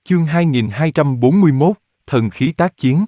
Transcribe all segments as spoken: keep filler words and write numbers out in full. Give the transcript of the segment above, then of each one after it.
Chương hai nghìn hai trăm bốn mươi mốt, Thần khí tác chiến.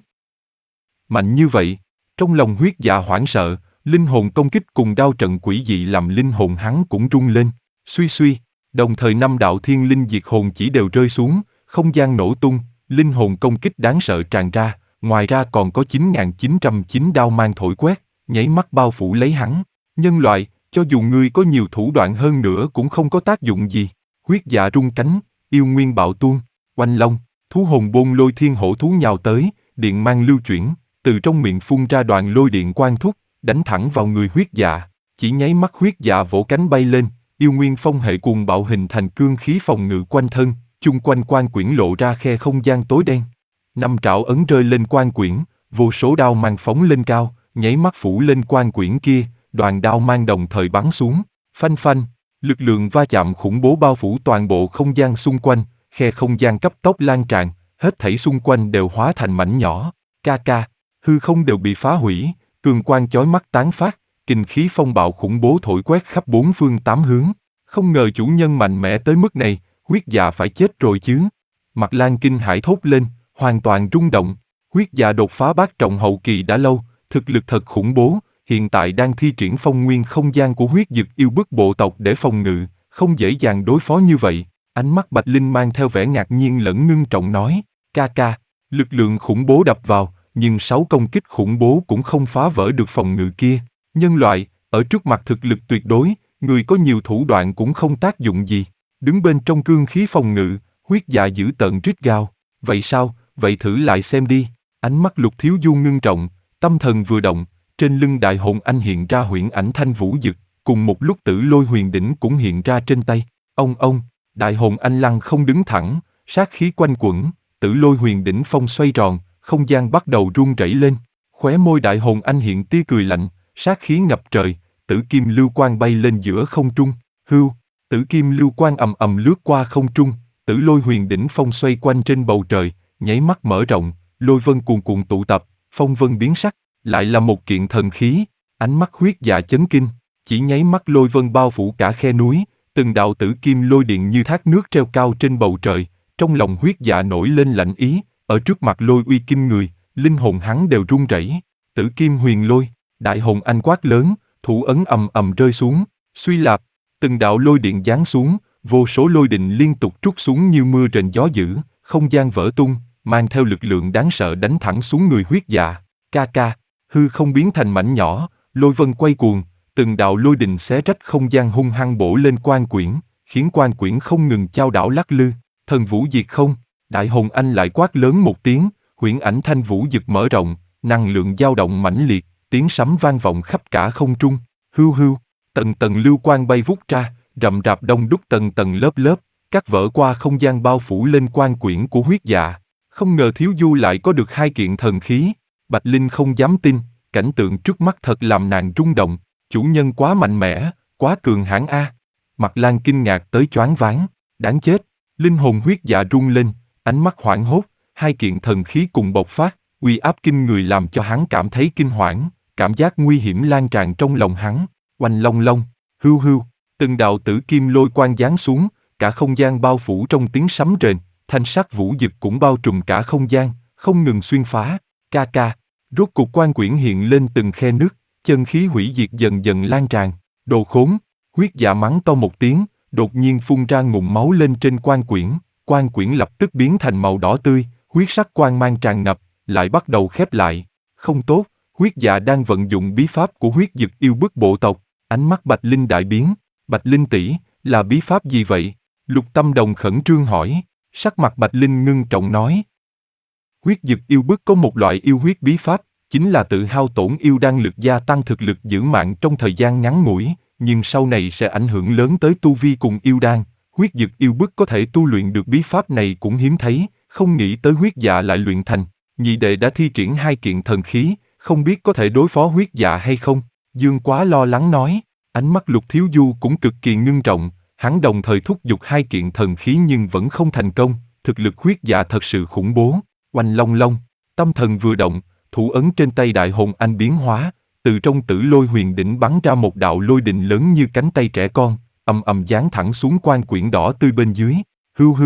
Mạnh như vậy, trong lòng huyết dạ hoảng sợ, linh hồn công kích cùng đao trận quỷ dị làm linh hồn hắn cũng rung lên, suy suy, đồng thời năm đạo thiên linh diệt hồn chỉ đều rơi xuống, không gian nổ tung, linh hồn công kích đáng sợ tràn ra, ngoài ra còn có chín nghìn chín trăm chín đao mang thổi quét, nháy mắt bao phủ lấy hắn. Nhân loại, cho dù ngươi có nhiều thủ đoạn hơn nữa cũng không có tác dụng gì. Huyết dạ rung cánh, yêu nguyên bạo tuôn, oanh long, thú hồn bôn lôi thiên hổ thú nhào tới, điện mang lưu chuyển, từ trong miệng phun ra đoàn lôi điện quang thúc, đánh thẳng vào người huyết dạ. Chỉ nháy mắt huyết dạ vỗ cánh bay lên, yêu nguyên phong hệ cuồng bạo hình thành cương khí phòng ngự quanh thân, chung quanh quan quyển lộ ra khe không gian tối đen. Năm trảo ấn rơi lên quan quyển, vô số đao mang phóng lên cao, nháy mắt phủ lên quan quyển kia, đoàn đao mang đồng thời bắn xuống, phanh phanh, lực lượng va chạm khủng bố bao phủ toàn bộ không gian xung quanh, khe không gian cấp tốc lan tràn, hết thảy xung quanh đều hóa thành mảnh nhỏ, ca ca, hư không đều bị phá hủy, cường quang chói mắt tán phát, kình khí phong bạo khủng bố thổi quét khắp bốn phương tám hướng. Không ngờ chủ nhân mạnh mẽ tới mức này, huyết dạ phải chết rồi chứ. Mặt Lan kinh hãi thốt lên, hoàn toàn rung động. Huyết dạ đột phá bát trọng hậu kỳ đã lâu, thực lực thật khủng bố, hiện tại đang thi triển phong nguyên không gian của huyết dực yêu bức bộ tộc để phòng ngự, không dễ dàng đối phó như vậy. Ánh mắt Bạch Linh mang theo vẻ ngạc nhiên lẫn ngưng trọng nói, ca ca, lực lượng khủng bố đập vào, nhưng sáu công kích khủng bố cũng không phá vỡ được phòng ngự kia. Nhân loại, ở trước mặt thực lực tuyệt đối, người có nhiều thủ đoạn cũng không tác dụng gì. Đứng bên trong cương khí phòng ngự, huyết dạ dữ tợn rít gào. Vậy sao, vậy thử lại xem đi. Ánh mắt Lục Thiếu Du ngưng trọng, tâm thần vừa động, trên lưng đại hồn anh hiện ra huyễn ảnh thanh vũ dực, cùng một lúc Tử Lôi Huyền Đỉnh cũng hiện ra trên tay. Ông ông, đại hồn anh lăng không đứng thẳng, sát khí quanh quẩn, Tử Lôi Huyền Đỉnh phong xoay tròn, không gian bắt đầu rung rẩy lên. Khóe môi đại hồn anh hiện tia cười lạnh, sát khí ngập trời, tử kim lưu quang bay lên giữa không trung, hưu, tử kim lưu quang ầm ầm lướt qua không trung, Tử Lôi Huyền Đỉnh phong xoay quanh trên bầu trời, nháy mắt mở rộng, lôi vân cuồn cuộn tụ tập, phong vân biến sắc, lại là một kiện thần khí. Ánh mắt huyết dạ chấn kinh, chỉ nháy mắt lôi vân bao phủ cả khe núi, từng đạo tử kim lôi điện như thác nước treo cao trên bầu trời. Trong lòng huyết dạ nổi lên lạnh ý, ở trước mặt lôi uy kinh người, linh hồn hắn đều run rẩy. Tử kim huyền lôi, đại hồn anh quát lớn, thủ ấn ầm ầm rơi xuống, suy lạp, từng đạo lôi điện giáng xuống, vô số lôi đình liên tục trút xuống như mưa rền gió dữ, không gian vỡ tung, mang theo lực lượng đáng sợ đánh thẳng xuống người huyết dạ. Ca ca, hư không biến thành mảnh nhỏ, lôi vân quay cuồng, từng đạo lôi đình xé rách không gian hung hăng bổ lên quan quyển, khiến quan quyển không ngừng chao đảo lắc lư. Thần vũ diệt không, đại hồn anh lại quát lớn một tiếng, huyễn ảnh thanh vũ dực mở rộng, năng lượng dao động mãnh liệt, tiếng sấm vang vọng khắp cả không trung. Hưu hưu, tầng tầng lưu quang bay vút ra, rậm rạp đông đúc tầng tầng lớp lớp, cắt vỡ qua không gian bao phủ lên quan quyển của huyết dạ. Không ngờ Thiếu Du lại có được hai kiện thần khí. Bạch Linh không dám tin, cảnh tượng trước mắt thật làm nàng rung động. Chủ nhân quá mạnh mẽ, quá cường hãn a. Mặt Lan kinh ngạc tới choáng váng, đáng chết. Linh hồn huyết dạ rung lên, ánh mắt hoảng hốt, hai kiện thần khí cùng bộc phát, uy áp kinh người làm cho hắn cảm thấy kinh hoảng, cảm giác nguy hiểm lan tràn trong lòng hắn. Oanh long long, hưu hưu, từng đạo tử kim lôi quang giáng xuống, cả không gian bao phủ trong tiếng sấm rền, thanh sắc vũ dực cũng bao trùm cả không gian, không ngừng xuyên phá. Ca ca, rốt cục quan quyển hiện lên từng khe nứt, chân khí hủy diệt dần dần lan tràn. Đồ khốn, huyết dạ mắng to một tiếng, đột nhiên phun ra ngụm máu lên trên quan quyển, quan quyển lập tức biến thành màu đỏ tươi, huyết sắc quang mang tràn ngập, lại bắt đầu khép lại. Không tốt, huyết dạ đang vận dụng bí pháp của huyết dực yêu bức bộ tộc. Ánh mắt Bạch Linh đại biến, Bạch Linh tỷ, là bí pháp gì vậy? Lục Tâm Đồng khẩn trương hỏi. Sắc mặt Bạch Linh ngưng trọng nói, huyết dực yêu bức có một loại yêu huyết bí pháp, chính là tự hao tổn yêu đan lực gia tăng thực lực giữ mạng trong thời gian ngắn ngủi, nhưng sau này sẽ ảnh hưởng lớn tới tu vi cùng yêu đan. Huyết dực yêu bức có thể tu luyện được bí pháp này cũng hiếm thấy, không nghĩ tới huyết dạ lại luyện thành. Nhị đệ đã thi triển hai kiện thần khí, không biết có thể đối phó huyết dạ hay không? Dương Quá lo lắng nói. Ánh mắt Lục Thiếu Du cũng cực kỳ ngưng trọng, hắn đồng thời thúc giục hai kiện thần khí nhưng vẫn không thành công, thực lực huyết dạ thật sự khủng bố. Oanh long long, tâm thần vừa động, thủ ấn trên tay đại hồn anh biến hóa, từ trong Tử Lôi Huyền Đỉnh bắn ra một đạo lôi đình lớn như cánh tay trẻ con, ầm ầm giáng thẳng xuống quan quyển đỏ tươi bên dưới. Hưu hưu,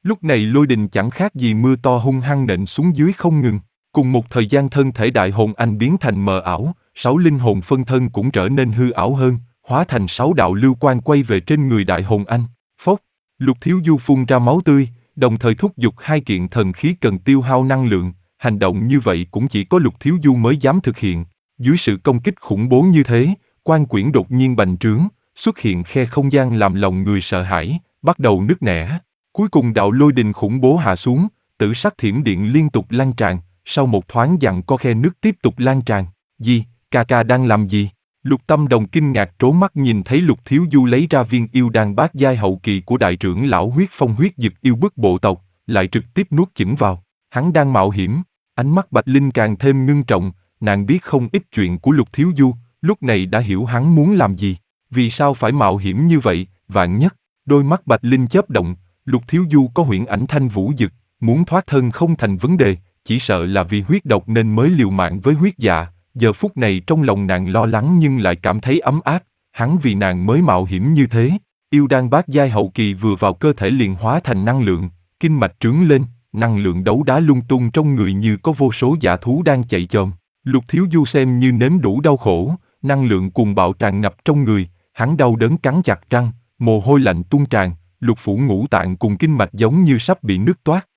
Lúc này lôi đình chẳng khác gì mưa to hung hăng nện xuống dưới không ngừng. Cùng một thời gian thân thể đại hồn anh biến thành mờ ảo, sáu linh hồn phân thân cũng trở nên hư ảo hơn, hóa thành sáu đạo lưu quang quay về trên người đại hồn anh. Phốc, Lục Thiếu Du phun ra máu tươi, đồng thời thúc giục hai kiện thần khí cần tiêu hao năng lượng, hành động như vậy cũng chỉ có Lục Thiếu Du mới dám thực hiện. Dưới sự công kích khủng bố như thế, quan quyển đột nhiên bành trướng, xuất hiện khe không gian làm lòng người sợ hãi, bắt đầu nứt nẻ. Cuối cùng đạo lôi đình khủng bố hạ xuống, tử sắc thiểm điện liên tục lan tràn, sau một thoáng dặn co khe nước tiếp tục lan tràn. Gì, ca ca đang làm gì? Lục Tâm Đồng kinh ngạc trố mắt nhìn thấy Lục Thiếu Du lấy ra viên yêu đan bát giai hậu kỳ của đại trưởng lão huyết phong huyết dực yêu bức bộ tộc, lại trực tiếp nuốt chửng vào. Hắn đang mạo hiểm, ánh mắt Bạch Linh càng thêm ngưng trọng, nàng biết không ít chuyện của Lục Thiếu Du, lúc này đã hiểu hắn muốn làm gì. Vì sao phải mạo hiểm như vậy, vạn nhất, đôi mắt Bạch Linh chớp động, Lục Thiếu Du có huyễn ảnh thanh vũ dực, muốn thoát thân không thành vấn đề, chỉ sợ là vì huyết độc nên mới liều mạng với huyết dạ. Giờ phút này trong lòng nàng lo lắng nhưng lại cảm thấy ấm áp, hắn vì nàng mới mạo hiểm như thế. Yêu đan bát giai hậu kỳ vừa vào cơ thể liền hóa thành năng lượng, kinh mạch trướng lên, năng lượng đấu đá lung tung trong người như có vô số dã thú đang chạy chồm. Lục Thiếu Du xem như nếm đủ đau khổ, năng lượng cuồng bạo tràn ngập trong người, hắn đau đớn cắn chặt răng, mồ hôi lạnh tuôn tràn, lục phủ ngũ tạng cùng kinh mạch giống như sắp bị nứt toát,